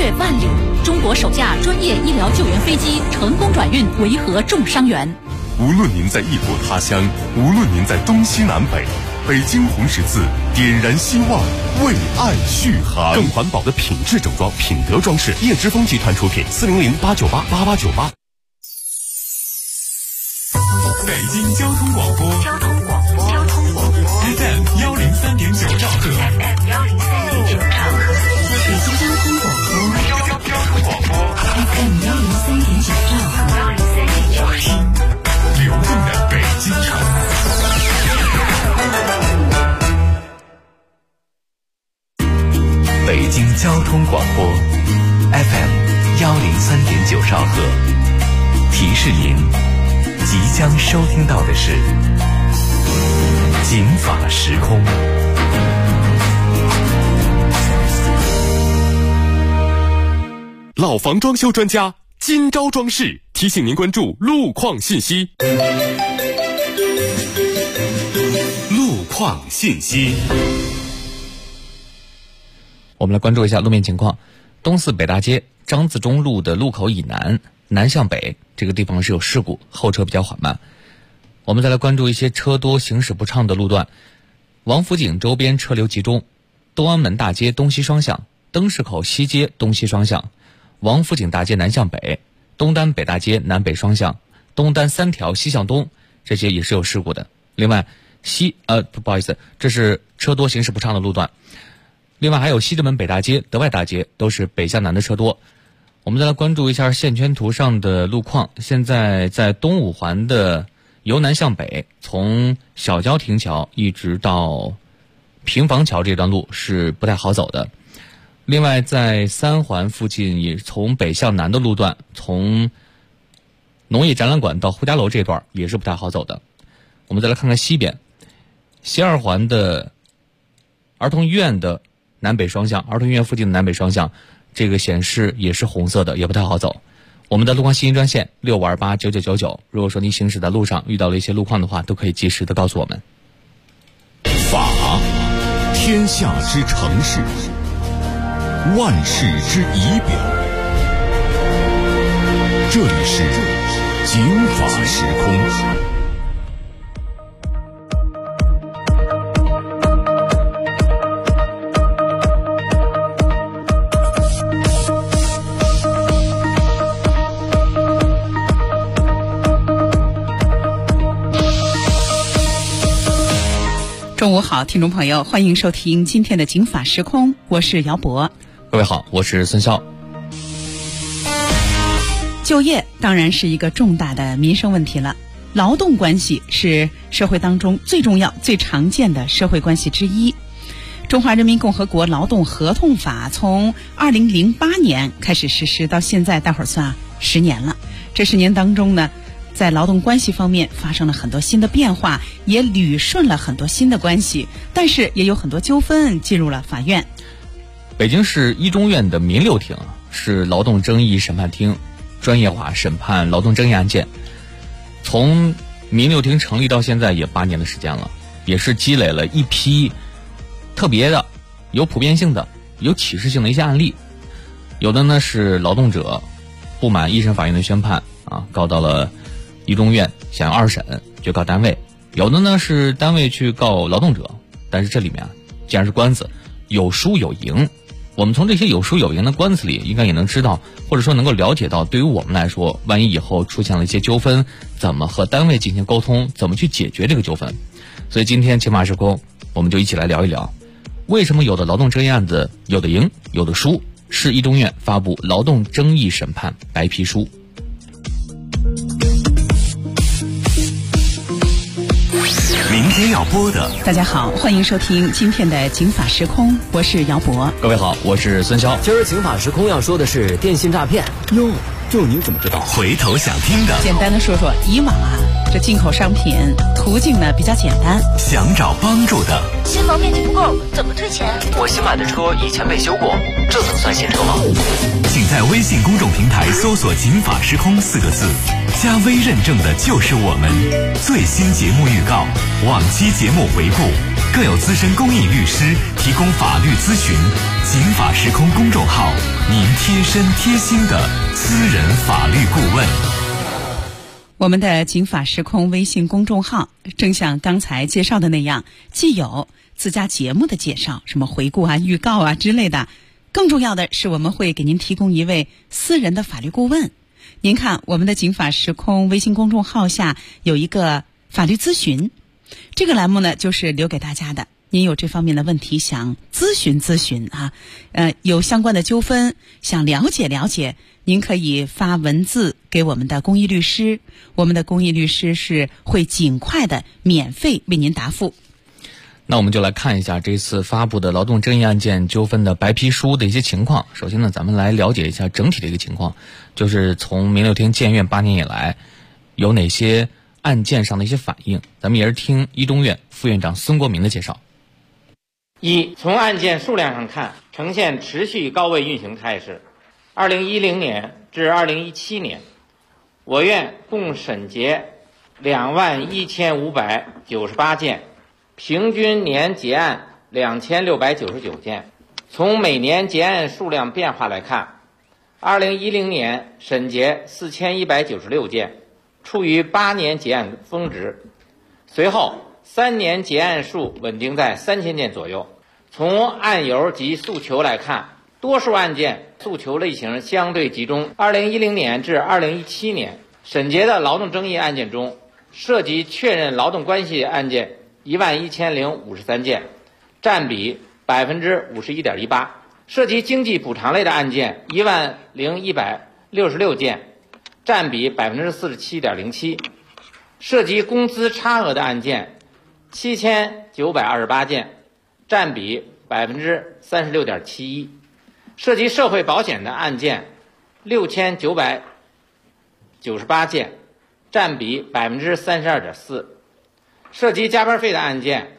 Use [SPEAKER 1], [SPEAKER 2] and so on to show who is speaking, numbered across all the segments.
[SPEAKER 1] 越万里，中国首架专业医疗救援飞机成功转运维和重伤员。
[SPEAKER 2] 无论您在异国他乡，无论您在东西南北，北京红十字点燃希望，为爱续航。
[SPEAKER 3] 更环保的品质整装，品德装饰，叶之峰集团出品，400-898-8898。
[SPEAKER 4] 北京交通广播，FM 103.9兆赫，
[SPEAKER 1] 北京交通广播，FM 103.9兆赫，
[SPEAKER 4] 流动的北京城。
[SPEAKER 5] 北京交通广播 FM 103.9兆赫，提示您即将收听到的是警法时空。
[SPEAKER 3] 老房装修专家金招装饰提醒您关注路况信息。路况信息，
[SPEAKER 6] 我们来关注一下路面情况。东四北大街张自忠路的路口以南，南向北这个地方是有事故，后车比较缓慢。我们再来关注一些车多行驶不畅的路段。王府井周边车流集中，东安门大街东西双向，灯市口西街东西双向，王府井大街南向北，东单北大街南北双向，东单3条西向东，这些也是有事故的。另外不好意思，这是车多行驶不畅的路段。另外还有西直门北大街、德外大街都是北向南的车多。我们再来关注一下线圈图上的路况。现在在东五环的由南向北，从小郊亭桥一直到平房桥这段路是不太好走的。另外在3环附近也从北向南的路段，从农业展览馆到呼家楼这段也是不太好走的。我们再来看看西边，西2环的儿童医院的南北双向，儿童医院附近的南北双向，这个显示也是红色的，也不太好走。我们的路况信息专线65289999，如果说您行驶在路上遇到了一些路况的话，都可以及时的告诉我们。
[SPEAKER 2] 法，天下之城市，万事之仪表。这里是警法时空。
[SPEAKER 7] 中午好，听众朋友，欢迎收听今天的警法时空，我是姚博。
[SPEAKER 6] 各位好，我是孙潇。
[SPEAKER 7] 就业当然是一个重大的民生问题了，劳动关系是社会当中最重要、最常见的社会关系之一。中华人民共和国劳动合同法从2008年开始实施到现在，待会儿算10年了。这10年当中呢，在劳动关系方面发生了很多新的变化，也捋顺了很多新的关系，但是也有很多纠纷进入了法院。
[SPEAKER 6] 北京市一中院的民六庭是劳动争议审判厅，专业化审判劳动争议案件。从民六庭成立到现在也8年的时间了，也是积累了一批特别的、有普遍性的、有启示性的一些案例。有的呢是劳动者不满一审法院的宣判告到了一中院，想要2审就告单位。有的呢是单位去告劳动者，但是这里面既然是官司，有输有赢。我们从这些有输有赢的官司里应该也能知道，或者说能够了解到，对于我们来说，万一以后出现了一些纠纷，怎么和单位进行沟通，怎么去解决这个纠纷。所以今天警法时空我们就一起来聊一聊，为什么有的劳动争议案子有的赢有的输。市一中院发布劳动争议审判白皮书。
[SPEAKER 5] 明天要播的，
[SPEAKER 7] 大家好，欢迎收听今天的警法时空，我是姚博。
[SPEAKER 6] 各位好，我是孙潇。
[SPEAKER 8] 今儿警法时空要说的是电信诈骗。
[SPEAKER 5] 哟，这您怎么知道？回头想听的，
[SPEAKER 7] 简单的说说，以往这进口商品途径呢比较简单，
[SPEAKER 5] 想找帮助的，
[SPEAKER 1] 新房面积不够，怎么退钱？
[SPEAKER 8] 我新买的车以前被修过，这怎么算新车吗？
[SPEAKER 5] 请在微信公众平台搜索警法时空4个字，加微认证的就是我们。最新节目预告，往期节目回顾，更有资深公益律师提供法律咨询。警法时空公众号，您贴身贴心的私人法律顾问。
[SPEAKER 7] 我们的警法时空微信公众号正像刚才介绍的那样，既有自家节目的介绍，什么回顾啊、预告啊之类的，更重要的是我们会给您提供一位私人的法律顾问。您看我们的警法时空微信公众号下有一个法律咨询，这个栏目呢就是留给大家的，您有这方面的问题想咨询啊，有相关的纠纷想了解，您可以发文字给我们的公益律师，我们的公益律师是会尽快的免费为您答复。
[SPEAKER 6] 那我们就来看一下这次发布的劳动争议案件纠纷的白皮书的一些情况。首先呢，咱们来了解一下整体的一个情况，就是从民六庭建院8年以来，有哪些案件上的一些反应。咱们也是听一中院副院长孙国民的介绍。
[SPEAKER 9] 一、从案件数量上看，呈现持续高位运行态势。2010年至2017年，我院共审结21598件，平均年结案2699件。从每年结案数量变化来看，2010年审结4196件，处于8年结案峰值。随后3年结案数稳定在3000件左右。从案由及诉求来看，多数案件诉求类型相对集中。2010年至2017年审结的劳动争议案件中，涉及确认劳动关系案件11053件，占比51.18%；涉及经济补偿类的案件10166件，占比47.07%；涉及工资差额的案件7928件，占比36.71%；涉及社会保险的案件6998件，占比32.4%；涉及加班费的案件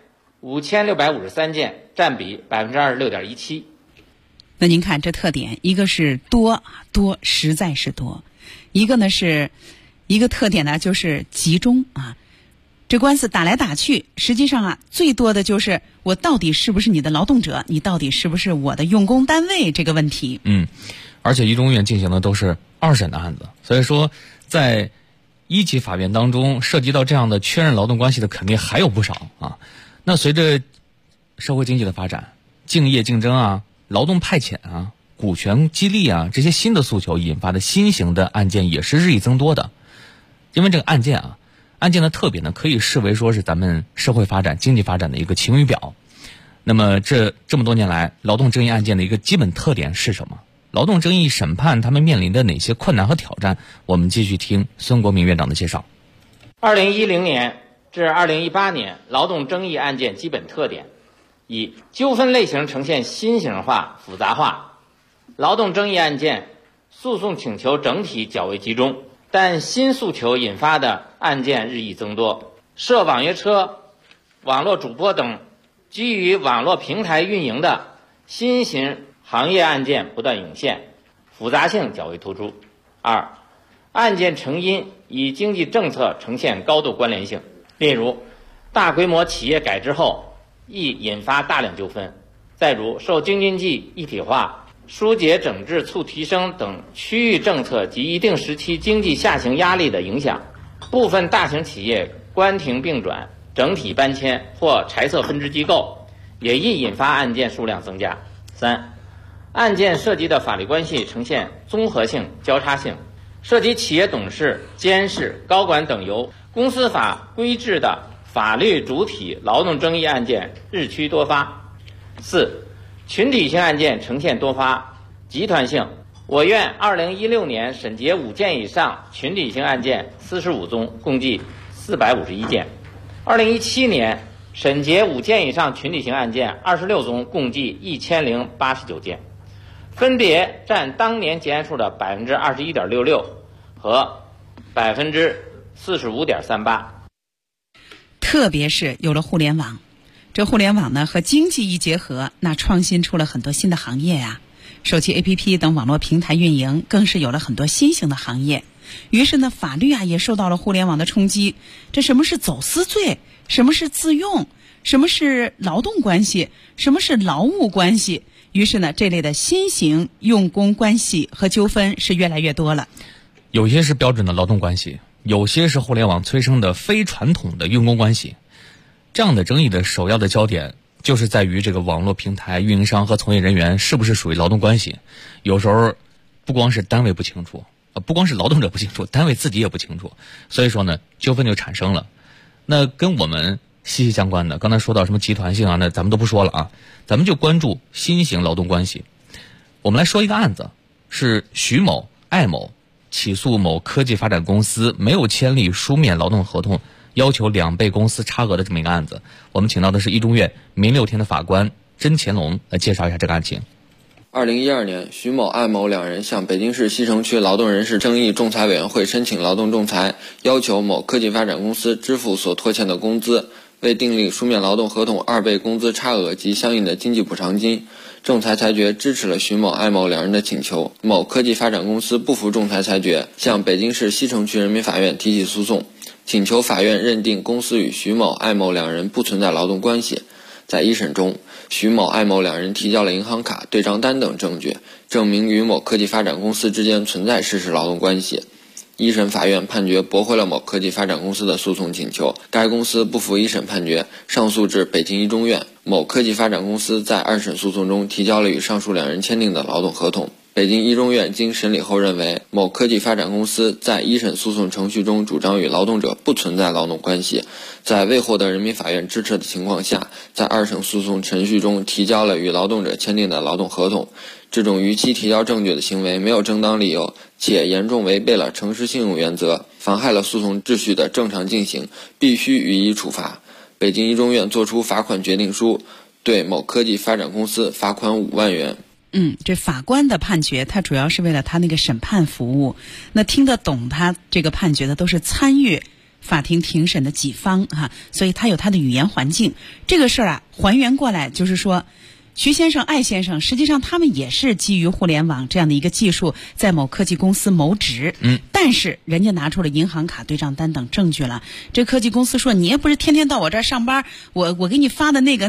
[SPEAKER 9] 5653件，占比26.17%。
[SPEAKER 7] 那您看这特点，一个是多，实在是多；一个呢是一个特点呢就是集中啊。这官司打来打去，实际上啊，最多的就是我到底是不是你的劳动者，你到底是不是我的用工单位这个问题。
[SPEAKER 6] 而且一中院进行的都是2审的案子，所以说在1级法院当中涉及到这样的确认劳动关系的肯定还有不少啊。那随着社会经济的发展，竞业竞争啊、劳动派遣啊、股权激励啊，这些新的诉求引发的新型的案件也是日益增多的。因为这个案件的特点呢，可以视为说是咱们社会发展、经济发展的一个晴雨表。那么这么多年来，劳动争议案件的一个基本特点是什么？劳动争议审判他们面临的哪些困难和挑战？我们继续听孙国民院长的介绍。
[SPEAKER 9] 2010年至2018年劳动争议案件基本特点：一、纠纷类型呈现新型化、复杂化，劳动争议案件诉讼请求整体较为集中，但新诉求引发的案件日益增多，涉网约车、网络主播等基于网络平台运营的新型行业案件不断涌现，复杂性较为突出。二、案件成因与经济政策呈现高度关联性，例如大规模企业改制后易引发大量纠纷，再如受京津冀一体化、疏解整治促提升等区域政策及一定时期经济下行压力的影响，部分大型企业关停并转、整体搬迁或裁撤分支机构，也易引发案件数量增加。三、案件涉及的法律关系呈现综合性、交叉性，涉及企业董事、监事、高管等由公司法规制的法律主体劳动争议案件日趋多发。四、群体性案件呈现多发、集团性。我院2016年审结5件以上群体性案件45宗，共计451件。2017年审结5件以上群体性案件26宗，共计1089件，分别占当年结案数的21.66%和45.38%。
[SPEAKER 7] 特别是有了互联网，这互联网呢和经济一结合，那创新出了很多新的行业呀。手机 APP 等网络平台运营更是有了很多新型的行业。于是呢，法律也受到了互联网的冲击。这什么是走私罪？什么是自用？什么是劳动关系？什么是劳务关系？ 于是呢，这类的新型用工关系和纠纷是越来越多了。
[SPEAKER 6] 有些是标准的劳动关系，有些是互联网催生的非传统的用工关系。这样的争议的首要的焦点就是在于这个网络平台运营商和从业人员是不是属于劳动关系。有时候不光是单位不清楚，不光是劳动者不清楚，单位自己也不清楚，所以说呢，纠纷就产生了。那跟我们息息相关的，刚才说到什么集团性啊，那咱们都不说了啊，咱们就关注新型劳动关系。我们来说一个案子，是徐某、艾某起诉某科技发展公司没有签立书面劳动合同，要求2倍工资差额的这么一个案子。我们请到的是一中院民6天的法官甄乾隆来介绍一下这个案情。
[SPEAKER 10] 2012年，徐某、艾某两人向北京市西城区劳动人事争议仲裁委员会申请劳动仲裁，要求某科技发展公司支付所拖欠的工资，未订立书面劳动合同2倍工资差额及相应的经济补偿金。仲裁裁决支持了徐某、艾某两人的请求。某科技发展公司不服仲裁裁决，向北京市西城区人民法院提起诉讼，请求法院认定公司与徐某、艾某两人不存在劳动关系。在一审中，徐某、艾某两人提交了银行卡、对账单等证据，证明与某科技发展公司之间存在事实劳动关系。一审法院判决驳回了某科技发展公司的诉讼请求，该公司不服一审判决，上诉至北京一中院。某科技发展公司在2审诉讼中提交了与上述两人签订的劳动合同。北京一中院经审理后认为，某科技发展公司在一审诉讼程序中主张与劳动者不存在劳动关系，在未获得人民法院支持的情况下，在2审诉讼程序中提交了与劳动者签订的劳动合同。这种逾期提交证据的行为没有正当理由，且严重违背了诚实信用原则，妨害了诉讼秩序的正常进行，必须予以处罚。北京一中院作出罚款决定书，对某科技发展公司罚款5万元。
[SPEAKER 7] 这法官的判决，他主要是为了他那个审判服务。那听得懂他这个判决的，都是参与法庭庭审的几方所以他有他的语言环境。这个事儿还原过来就是说，徐先生、艾先生，实际上他们也是基于互联网这样的一个技术，在某科技公司谋职。但是人家拿出了银行卡、对账单等证据了。这科技公司说，你也不是天天到我这儿上班，我给你发的那个。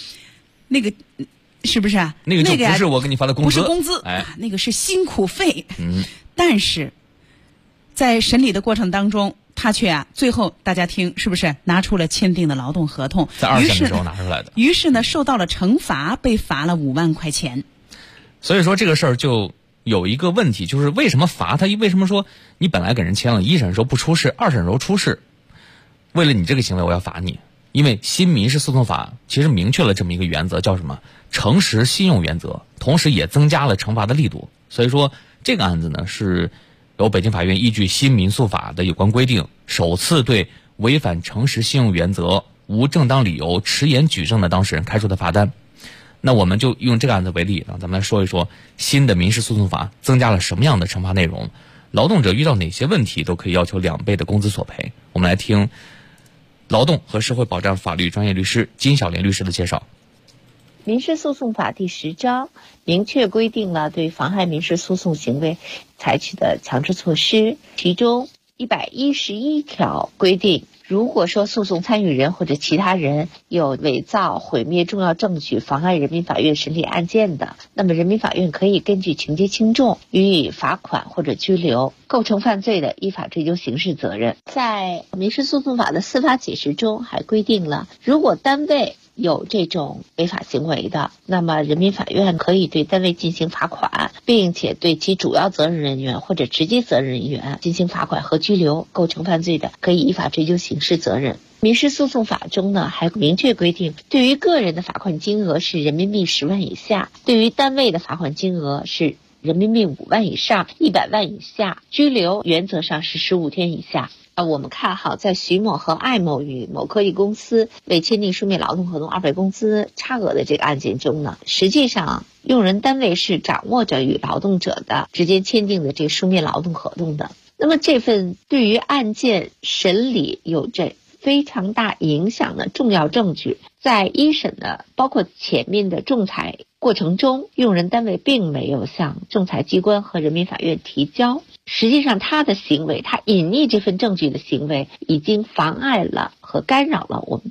[SPEAKER 7] 是不是啊？
[SPEAKER 6] 那个就不是我给你发的工资，
[SPEAKER 7] 不是工资，那个是辛苦费。但是在审理的过程当中，他却最后大家听是不是拿出了签订的劳动合同？
[SPEAKER 6] 在2审的时候拿出来的。
[SPEAKER 7] 于是呢，受到了惩罚，被罚了5万块钱。
[SPEAKER 6] 所以说这个事儿就有一个问题，就是为什么罚他？为什么说你本来给人签了，1审的时候不出事，2审的时候出事，为了你这个行为我要罚你？因为新民事诉讼法其实明确了这么一个原则，叫什么？诚实信用原则，同时也增加了惩罚的力度。所以说这个案子呢，是由北京法院依据新民诉法的有关规定，首次对违反诚实信用原则、无正当理由迟延举证的当事人开出的罚单。那我们就用这个案子为例，咱们来说一说新的民事诉讼法增加了什么样的惩罚内容，劳动者遇到哪些问题都可以要求2倍的工资索赔。我们来听劳动和社会保障法律专业律师金小玲律师的介绍。
[SPEAKER 11] 民事诉讼法第10章明确规定了对妨害民事诉讼行为采取的强制措施，其中111条规定，如果说诉讼参与人或者其他人有伪造、毁灭重要证据，妨碍人民法院审理案件的，那么人民法院可以根据情节轻重予以罚款或者拘留，构成犯罪的依法追究刑事责任。在民事诉讼法的司法解释中还规定了，如果单位有这种违法行为的，那么人民法院可以对单位进行罚款，并且对其主要责任人员或者直接责任人员进行罚款和拘留，构成犯罪的可以依法追究刑事责任。民事诉讼法中呢，还明确规定，对于个人的罚款金额是人民币10万以下，对于单位的罚款金额是人民币5万以上100万以下，拘留原则上是15天以下。我们看在徐某和艾某与某科技公司未签订书面劳动合同2倍工资差额的这个案件中呢，实际上用人单位是掌握着与劳动者的直接签订的这个书面劳动合同的。那么这份对于案件审理有着非常大影响的重要证据，在一审的包括前面的仲裁过程中，用人单位并没有向仲裁机关和人民法院提交。实际上他的行为，他隐匿这份证据的行为，已经妨碍了和干扰了我们的司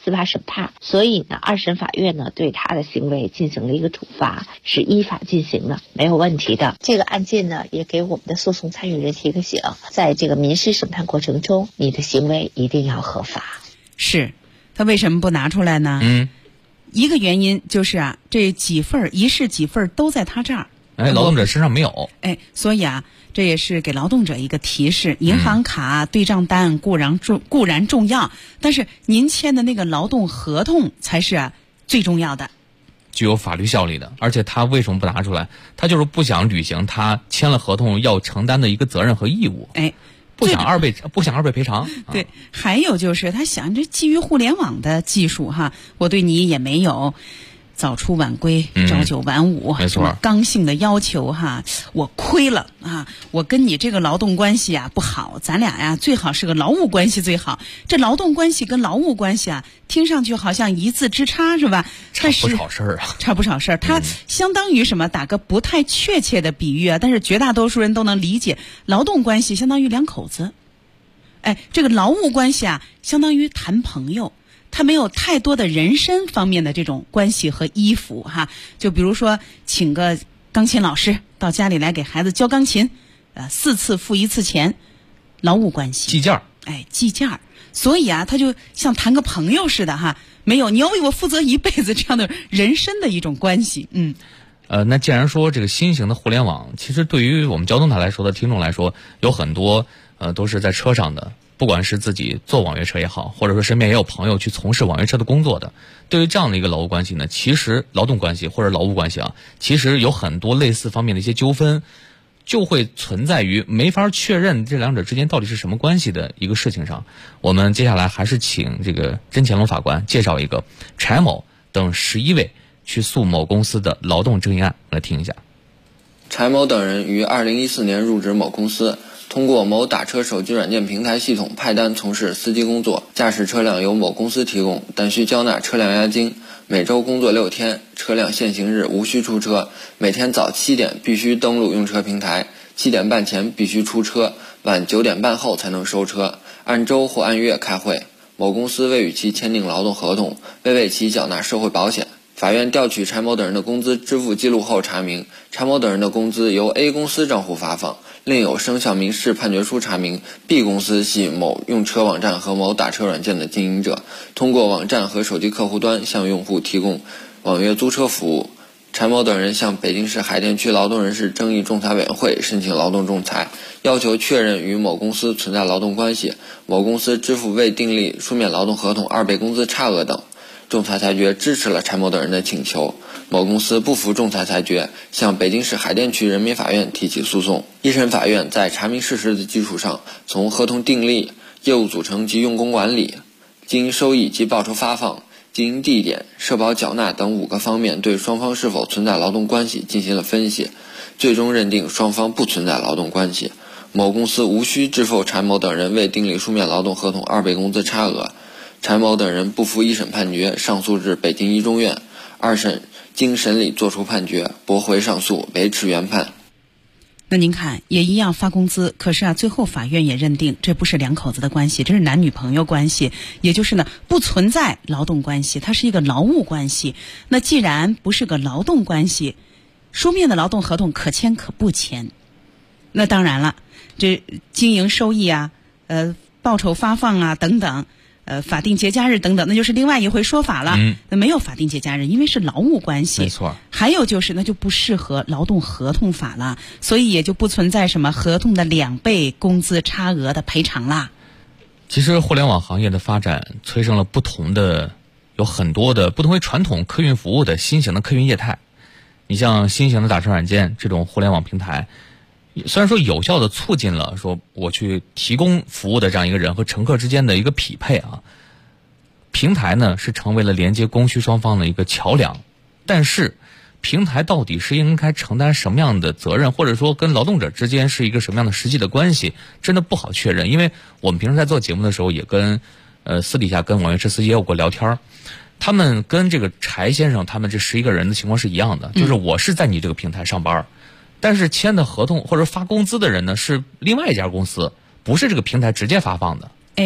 [SPEAKER 11] 司法审判，所以呢，二审法院呢对他的行为进行了一个处罚，是依法进行的，没有问题的。这个案件呢，也给我们的诉讼参与人提个醒，在这个民事审判过程中，你的行为一定要合法。
[SPEAKER 7] 是，他为什么不拿出来呢？一个原因就是啊，这几份一式几份都在他这儿，
[SPEAKER 6] 劳动者身上没有。
[SPEAKER 7] 所以啊，这也是给劳动者一个提示：银行卡、对账单固然重要，但是您签的那个劳动合同才是最重要的，
[SPEAKER 6] 具有法律效力的。而且他为什么不拿出来？他就是不想履行他签了合同要承担的一个责任和义务。不想二倍赔偿。
[SPEAKER 7] 对，还有就是他想，这基于互联网的技术我对你也没有早出晚归、朝九晚五，
[SPEAKER 6] 没错，
[SPEAKER 7] 刚性的要求我亏了我跟你这个劳动关系不好，咱俩最好是个劳务关系最好。这劳动关系跟劳务关系听上去好像一字之差，是吧？
[SPEAKER 6] 差不少事儿
[SPEAKER 7] 差不少事儿。它相当于什么？打个不太确切的比喻但是绝大多数人都能理解，劳动关系相当于两口子，这个劳务关系相当于谈朋友。他没有太多的人身方面的这种关系和依附就比如说请个钢琴老师到家里来给孩子教钢琴，4次付1次钱，劳务关系
[SPEAKER 6] 计件
[SPEAKER 7] 计件。所以他就像谈个朋友似的没有你要为我负责一辈子这样的人身的一种关系。
[SPEAKER 6] 那既然说这个新型的互联网，其实对于我们交通台来说的听众来说，有很多都是在车上的。不管是自己坐网约车也好，或者说身边也有朋友去从事网约车的工作的，对于这样的一个劳务关系呢，其实劳动关系或者劳务关系其实有很多类似方面的一些纠纷，就会存在于没法确认这两者之间到底是什么关系的一个事情上。我们接下来还是请这个甄乾隆法官介绍一个柴某等11位去诉某公司的劳动争议案，来听一下。
[SPEAKER 10] 柴某等人于2014年入职某公司，通过某打车手机软件平台系统派单从事司机工作，驾驶车辆由某公司提供，但需交纳车辆押金，每周工作6天，车辆限行日无需出车，每天早7点必须登录用车平台，7点半前必须出车，晚9点半后才能收车，按周或按月开会。某公司未与其签订劳动合同，未为其缴纳社会保险。法院调取柴某等人的工资支付记录后查明，柴某等人的工资由 A 公司账户发放，另有生效民事判决书查明 B 公司系某用车网站和某打车软件的经营者，通过网站和手机客户端向用户提供网约租车服务。柴某等人向北京市海淀区劳动人事争议仲裁委员会申请劳动仲裁，要求确认与某公司存在劳动关系，某公司支付未订立书面劳动合同2倍工资差额等。仲裁裁决支持了柴某等人的请求，某公司不服仲裁裁决，向北京市海淀区人民法院提起诉讼。一审法院在查明事实的基础上，从合同订立、业务组成及用工管理、经营收益及报酬发放、经营地点、社保缴纳等5个方面对双方是否存在劳动关系进行了分析，最终认定双方不存在劳动关系，某公司无需支付柴某等人未订立书面劳动合同2倍工资差额。柴某等人不服一审判决，上诉至北京一中院，2审经审理作出判决，驳回上诉，维持原判。
[SPEAKER 7] 那您看，也一样发工资，可是最后法院也认定这不是两口子的关系，这是男女朋友关系，也就是呢不存在劳动关系，它是一个劳务关系。那既然不是个劳动关系，书面的劳动合同可签可不签。那当然了，这经营收益报酬发放等等。法定节假日等等，那就是另外一回说法了。那没有法定节假日，因为是劳务关系。
[SPEAKER 6] 没错。
[SPEAKER 7] 还有就是，那就不适合劳动合同法了，所以也就不存在什么合同的2倍工资差额的赔偿啦。
[SPEAKER 6] 其实，互联网行业的发展催生了有很多的不同于传统客运服务的新型的客运业态。你像新型的打车软件这种互联网平台，虽然说有效的促进了说我去提供服务的这样一个人和乘客之间的一个匹配平台呢是成为了连接供需双方的一个桥梁，但是平台到底是应该承担什么样的责任，或者说跟劳动者之间是一个什么样的实际的关系，真的不好确认。因为我们平时在做节目的时候也跟私底下跟网约车司机也有过聊天，他们跟这个柴先生他们这11个人的情况是一样的，就是我是在你这个平台上班，但是签的合同或者发工资的人呢是另外一家公司，不是这个平台直接发放的。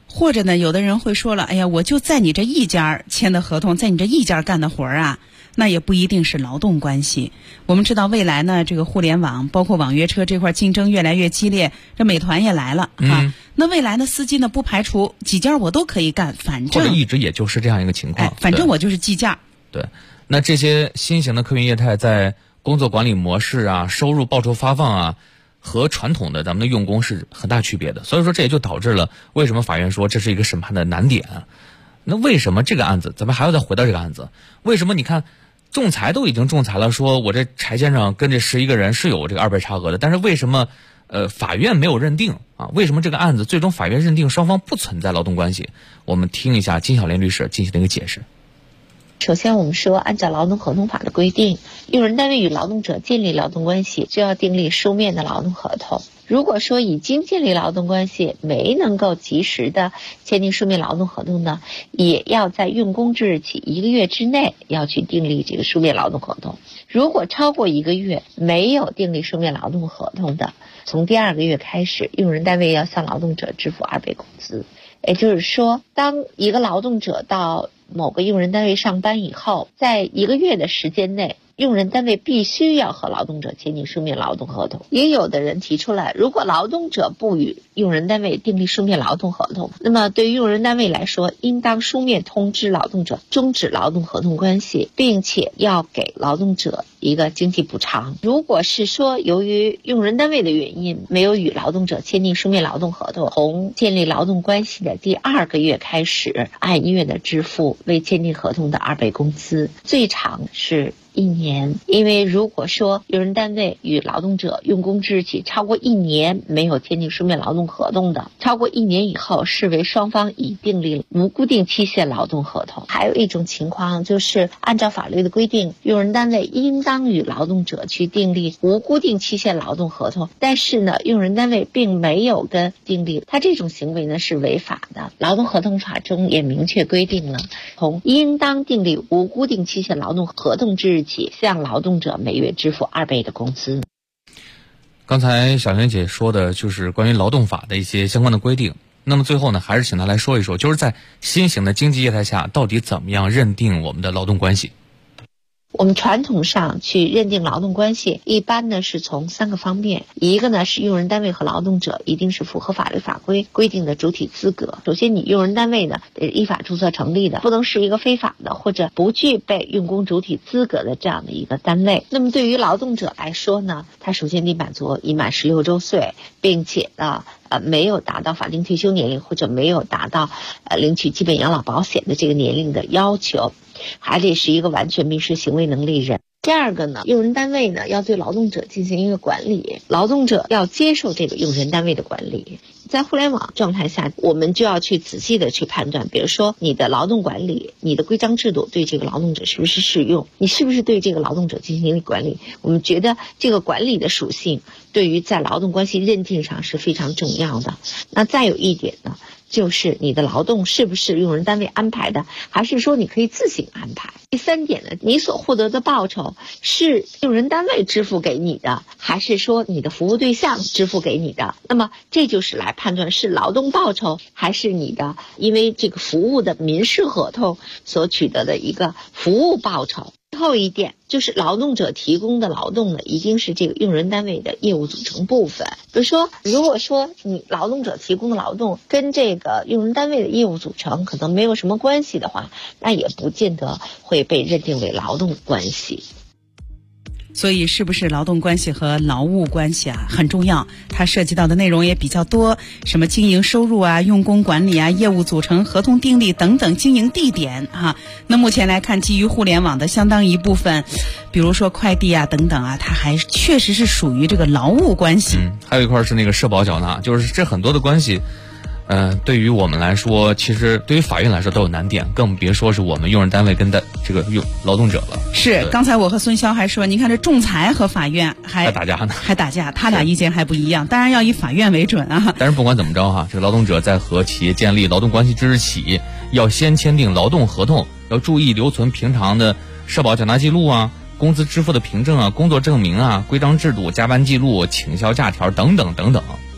[SPEAKER 7] 或者呢，有的人会说了，哎呀，我就在你这一家签的合同，在你这一家干的活啊，那也不一定是劳动关系。我们知道未来呢，这个互联网包括网约车这块竞争越来越激烈，这美团也来了啊。那未来的司机呢，不排除几家我都可以干，反正
[SPEAKER 6] 或者一直也就是这样一个情况。
[SPEAKER 7] 反正我就是计价。
[SPEAKER 6] 对，那这些新型的客运业态在工作管理模式啊、收入报酬发放啊，和传统的咱们的用工是很大区别的。所以说这也就导致了为什么法院说这是一个审判的难点。那为什么这个案子咱们还要再回到这个案子？为什么你看仲裁都已经仲裁了，说我这柴先生跟这11个人是有这个2倍差额的，但是为什么法院没有认定啊？为什么这个案子最终法院认定双方不存在劳动关系？我们听一下金小莲律师进行的一个解释。
[SPEAKER 11] 首先我们说，按照劳动合同法的规定，用人单位与劳动者建立劳动关系就要订立书面的劳动合同。如果说已经建立劳动关系没能够及时的签订书面劳动合同呢，也要在用工之日起1个月之内要去订立这个书面劳动合同。如果超过1个月没有订立书面劳动合同的，从第2个月开始，用人单位要向劳动者支付2倍工资。也就是说，当一个劳动者到某个用人单位上班以后，在1个月的时间内，用人单位必须要和劳动者签订书面劳动合同。也有的人提出来，如果劳动者不与用人单位订立书面劳动合同，那么对于用人单位来说，应当书面通知劳动者终止劳动合同关系，并且要给劳动者一个经济补偿。如果是说由于用人单位的原因没有与劳动者签订书面劳动合同，从建立劳动关系的第2个月开始，按月的支付未签订合同的2倍工资，最长是1年。因为如果说用人单位与劳动者用工之日起超过1年没有签订书面劳动合同的，超过1年以后视为双方已订立无固定期限劳动合同。还有一种情况就是按照法律的规定，用人单位应当与劳动者去订立无固定期限劳动合同，但是呢，用人单位并没有跟订立，他这种行为呢是违法的。劳动合同法中也明确规定了，从应当订立无固定期限劳动合同之日起，向劳动者每月支付2倍的工资。
[SPEAKER 6] 刚才小莲姐说的就是关于劳动法的一些相关的规定。那么最后呢，还是请她来说一说，就是在新型的经济业态下，到底怎么样认定我们的劳动关系？
[SPEAKER 11] 我们传统上去认定劳动关系，一般呢是从3个方面。一个呢是用人单位和劳动者一定是符合法律法规规定的主体资格。首先，你用人单位呢得依法注册成立的，不能是一个非法的或者不具备用工主体资格的这样的一个单位。那么对于劳动者来说呢，他首先得满足已满16周岁，并且呢没有达到法定退休年龄或者没有达到领取基本养老保险的这个年龄的要求，还得是一个完全民事行为能力人。第二个呢，用人单位呢要对劳动者进行一个管理，劳动者要接受这个用人单位的管理。在互联网状态下，我们就要去仔细的去判断，比如说你的劳动管理，你的规章制度对这个劳动者是不是适用，你是不是对这个劳动者进行管理。我们觉得这个管理的属性对于在劳动关系认定上是非常重要的。那再有一点呢，就是你的劳动是不是用人单位安排的，还是说你可以自行安排。第3点呢，你所获得的报酬是用人单位支付给你的，还是说你的服务对象支付给你的。那么这就是来判断是劳动报酬还是你的因为这个服务的民事合同所取得的一个服务报酬。最后一点就是劳动者提供的劳动呢，一定是这个用人单位的业务组成部分。比如说，如果说你劳动者提供的劳动跟这个用人单位的业务组成可能没有什么关系的话，那也不见得会被认定为劳动关系。
[SPEAKER 7] 所以是不是劳动关系和劳务关系啊很重要，它涉及到的内容也比较多，什么经营收入啊、用工管理啊、业务组成、合同订立等等经营地点啊。那目前来看，基于互联网的相当一部分，比如说快递啊等等啊，它还确实是属于这个劳务关系。
[SPEAKER 6] 还有一块是那个社保缴纳，就是这很多的关系对于我们来说，其实对于法院来说都有难点，更别说是我们用人单位跟这个劳动者了。
[SPEAKER 7] 是，刚才我和孙潇还说，你看这仲裁和法院还
[SPEAKER 6] 打架呢，
[SPEAKER 7] 还打架，他俩意见还不一样，当然要以法院为准啊。
[SPEAKER 6] 但是不管怎么着哈，这个劳动者在和企业建立劳动关系之日起，要先签订劳动合同，要注意留存平常的社保缴纳记录啊、工资支付的凭证啊、工作证明啊、规章制度、加班记录、请销假条等等等等。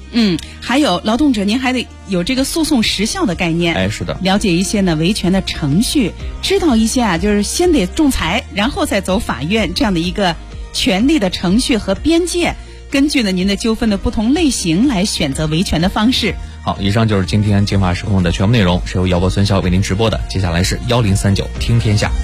[SPEAKER 7] 还有劳动者，您还得有这个诉讼时效的概念。
[SPEAKER 6] 哎，是的，
[SPEAKER 7] 了解一些呢维权的程序，知道一些啊，就是先得仲裁，然后再走法院这样的一个权利的程序和边界。根据呢您的纠纷的不同类型来选择维权的方式。
[SPEAKER 6] 好，以上就是今天金法时空的全部内容，是由姚博孙骁为您直播的。接下来是1039听天下。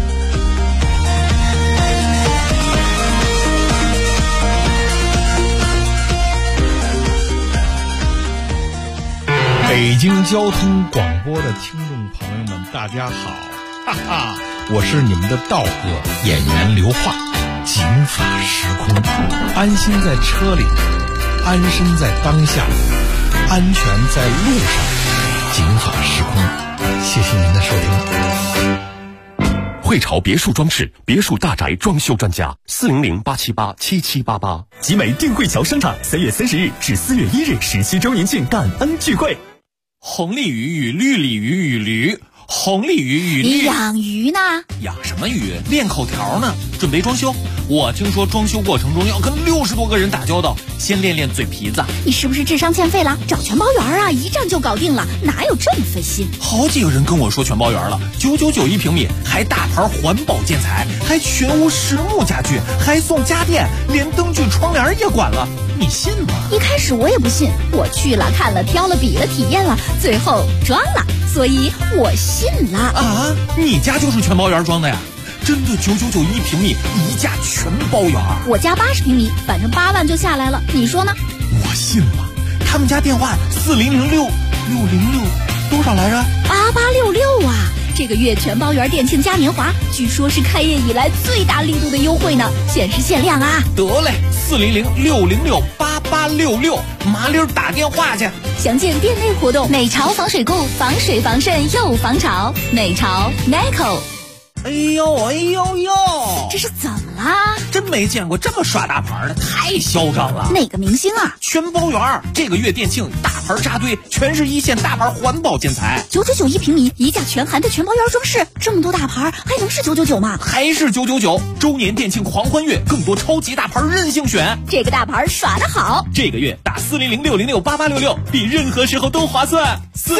[SPEAKER 12] 北京交通广播的听众朋友们，大家好，哈哈，我是你们的道哥演员刘化。警法时空，安心在车里，安身在当下，安全在路上。警法时空，谢谢您的收听。
[SPEAKER 3] 汇潮别墅装饰，别墅大宅装修专家，400-878-7788。
[SPEAKER 13] 集美定汇桥商场3月30日至4月1日17周年庆感恩聚会。
[SPEAKER 14] 红鲤鱼与绿鲤鱼与驴，红鲤鱼与绿。
[SPEAKER 15] 养鱼呢？
[SPEAKER 14] 养什么鱼？练口条呢。准备装修，我听说装修过程中要跟60多个人打交道，先练练嘴皮子。
[SPEAKER 15] 你是不是智商欠费了？找全包园啊，一站就搞定了，哪有这么费心？
[SPEAKER 14] 好几个人跟我说全包园了，999一平米，还大牌环保建材，还全屋实木家具，还送家电，连灯具窗帘也管了，你信吗？
[SPEAKER 15] 一开始我也不信，我去了看了挑了比了体验了，最后装了，所以我信了。
[SPEAKER 14] 啊，你家就是全包园装的呀？真的999一平米，一价全包园。
[SPEAKER 15] 我家80平米，反正8万就下来了，你说呢？
[SPEAKER 14] 我信了。他们家电话4006多少来着
[SPEAKER 15] ？8866啊！这个月全包园店庆嘉年华，据说是开业以来最大力度的优惠呢，限时限量啊！
[SPEAKER 14] 得嘞，400-606-8866，麻溜打电话去。
[SPEAKER 15] 详见店内活动。美潮防水固，防水防渗又防潮。美潮 Nico。
[SPEAKER 14] 哎呦，
[SPEAKER 15] 这是怎么啦？
[SPEAKER 14] 真没见过这么耍大牌的，太嚣张了。
[SPEAKER 15] 哪个明星啊？
[SPEAKER 14] 全包园，这个月店庆大牌扎堆，全是一线大牌环保建材。
[SPEAKER 15] 999一平米，一价全含的全包园装饰，这么多大牌还能是999吗？
[SPEAKER 14] 还是999。周年店庆狂欢月，更多超级大牌任性选。
[SPEAKER 15] 这个大牌耍得好，
[SPEAKER 14] 这个月打400-606-8866，比任何时候都划算。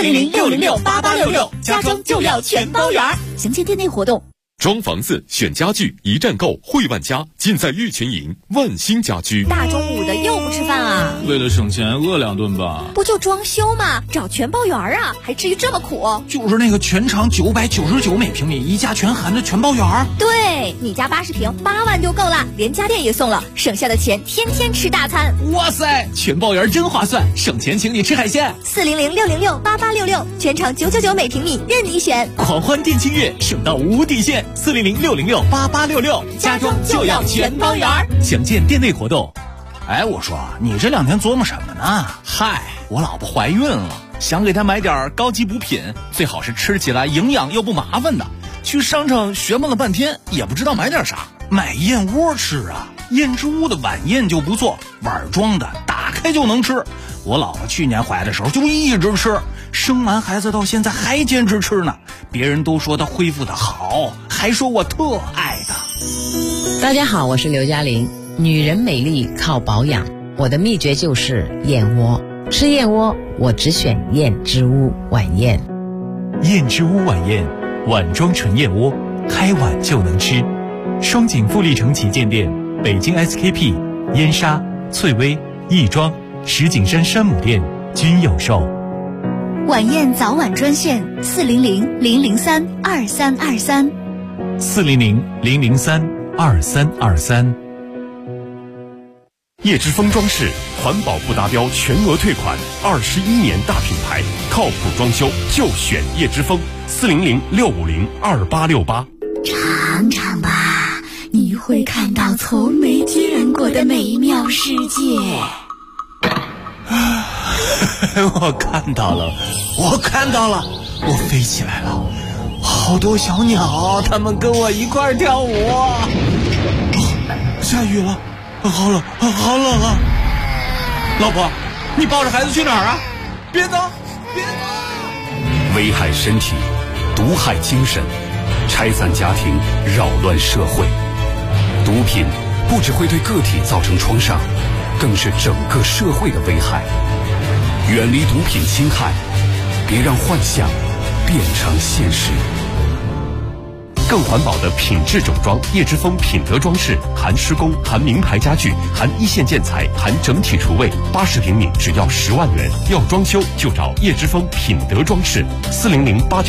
[SPEAKER 15] 400-606-8866，家装就要全包园。详见店内活动。
[SPEAKER 2] 装房子选家具一站购，汇万家尽在玉泉营万兴家居。
[SPEAKER 15] 大中午的又不吃饭啊？
[SPEAKER 16] 为了省钱饿2顿吧。
[SPEAKER 15] 不就装修吗？找全包园啊，还至于这么苦？
[SPEAKER 14] 就是那个全长999每平米，一价全含的全包园。
[SPEAKER 15] 对，你家80平8万就够了，连家电也送了，省下的钱天天吃大餐。
[SPEAKER 14] 哇塞，全包园真划算，省钱请你吃海鲜。
[SPEAKER 15] 400-606-8866，全长999每平米，任你选。
[SPEAKER 14] 狂欢店庆月，省到无底线。400-606-8866，家装就要全包园。详见店内活动。
[SPEAKER 17] 哎，我说你这2天琢磨什么呢？
[SPEAKER 14] 嗨，我老婆怀孕了，想给她买点高级补品，最好是吃起来营养又不麻烦的。去商场学问了半天，也不知道买点啥。买燕窝吃啊，燕之屋的晚宴就不错，碗装的，打开就能吃。我老婆去年怀的时候就一直吃，生完孩子到现在还坚持吃呢。别人都说她恢复的好，还说我特爱她。
[SPEAKER 18] 大家好，我是刘嘉玲。女人美丽靠保养，我的秘诀就是燕窝。吃燕窝，我只选燕之屋晚宴。
[SPEAKER 13] 燕之屋晚宴，碗装纯燕窝，开碗就能吃。双井富力城旗舰店、北京 SKP、燕莎、翠微、亦庄、石景山山姆店均有售。
[SPEAKER 15] 晚宴早晚专线400-003-2323。
[SPEAKER 13] 400-003-2323。
[SPEAKER 3] 叶之峰装饰环保不达标全额退款，21年大品牌，靠谱装修就选叶之峰。400-650-2868。
[SPEAKER 15] 尝尝吧，你会看到从没见过的美妙世界。
[SPEAKER 14] 我看到了，我飞起来了，好多小鸟，它们跟我一块跳舞。下雨了，好冷啊！老婆，你抱着孩子去哪儿啊？别走！
[SPEAKER 3] 危害身体，毒害精神，拆散家庭，扰乱社会。毒品不只会对个体造成创伤，
[SPEAKER 19] 更是整个社会的危害。远离毒品侵害，别让幻想变成现实。
[SPEAKER 3] 更环保的品质整装，叶之峰品德装饰，含施工，含名牌家具，含一线建材，含整体厨卫，80平米只要10万元。要装修就找叶之峰品德装饰，40089。